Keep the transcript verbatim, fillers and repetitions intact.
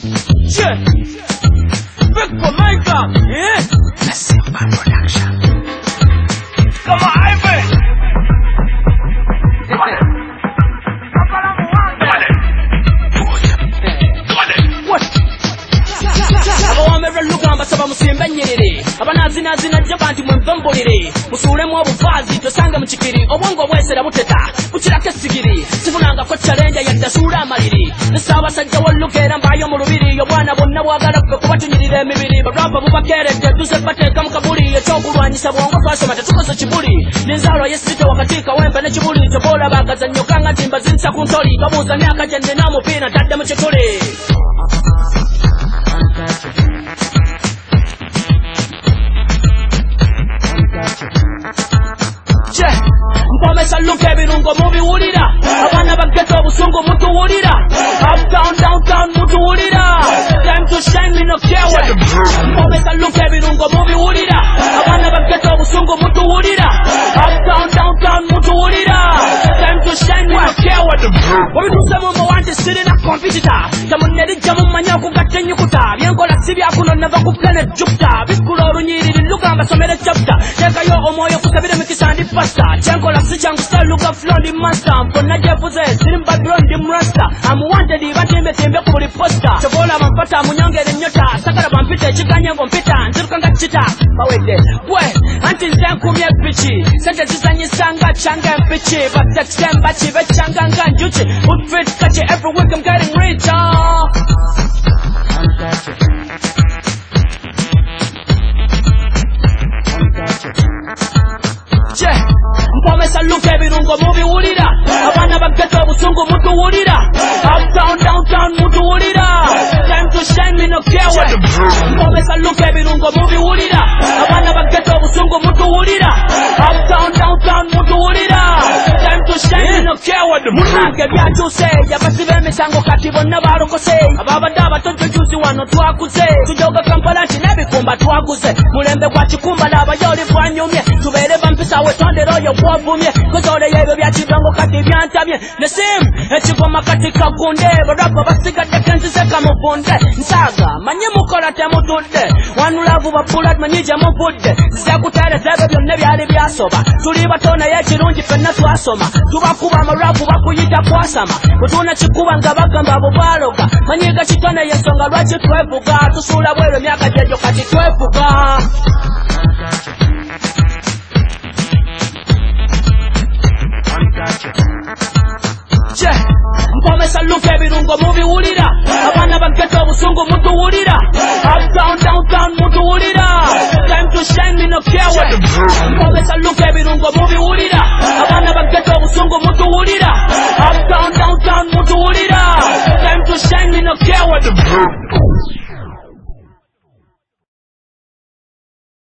Yeah. Big Jamaica. Yeah. Simba Production. Come on, Ivy. Basaba musimbe nyiriri abanazina zina jabanti mwemvambuliri musulemu obuvazi tosanga mukikiri obwongo bwesera buteta bukirako esigiri sibulanga ko challenge yadasula amaliri nesaba sajja walugera mbayo mu lubiri obwana bonna bwagala kwe kubatunyirira emibiri barapa bubakeredde tuze bateeka mu kabuli ekyokulwanyisa bwongo twasoma tetukoze kibuli n'enzaalo yesite wakatika wembe ne kibuli tobola bagazannyo kanga ntimba zinsa ku ntoli babuuza myaka gye nnina omupiira ntadde mu kituli. Mpomesa luka ebirungo mubiwulira abaana bageta obusungu mutuwulira uptown downtown mutuwulira time to shine me no care what. Mpomesa luka ebirungo mubiwulira abaana bageta obusungu mutuwulira uptown downtown mutuwulira time to shine me no care what. Obituuse mu mawante sirina competitor tamunnerijja mumanya okugatta ennyukuta byenkola si byakuno nava ku planet Jupiter bikula olunyiriri luga mbasomere chapter teekayo omwoyo kusabire mikisa ndi pasta kyenkola si kyangu style luga flow ndi master mponna gyevuze siri mu Babylon ndi mrasta amuwanted batembetembe ku buli posta tobola bampata amunyongera ennyota sagala bampita ekiganye ngo mpita nziruka nga kita bawedde bwe anti nze nkumye epiki sente zizanyisanga kyanga empiki baseksemba kibe kyanga nga njuki outfit kati every week I'm getting rich oh. Yeah. Mpomesa luka ebirungo mubiwulira abaana bageta obusungu mutuwulira uptown downtown mutuwulira time to shine me no care what. Mpomesa luka ebirungo mubiwulira abaana bageta obusungu mutuwulira uptown downtown mutuwulira time to shine me no care what. Munange byatuuse yabasiba emisango kati bonna balokose ababadde abatojjo juzi wano twakuze tujoga Kampala nti n'ebikumba twaguze mulembe gwa kikumba n'abayo oli bwanyumye tubeere bampisa wetondera oyo bwovumye kozoleye ebyo byakidongo kati byantamye nesimu ekigoma kati kagunde barapa basigadde kenziseka muvunde nsaaga manye mukola temutudde wanulavu babulad manyija muvudde zekutereza ebyo byonna byali byasoba tuli bato naye ekirungi fenna twasoma tubakuba amaravu bakuyita kwasama bwetuuna kikuba nga bagamba abo baloga manyiga kitone yensonga lwaki twevuga tusuula bwero emyaka gyegyo kati twevuga. Yeah. Mpomesa luka ebirungo mubiwulira abaana bageta obusungu mutuwulira uptown downtown mutuwulira time to shine me no care what. Mpomesa luka ebirungo mubiwulira abaana bageta obusungu mutuwulira uptown downtown mutuwulira time to shine me no care what.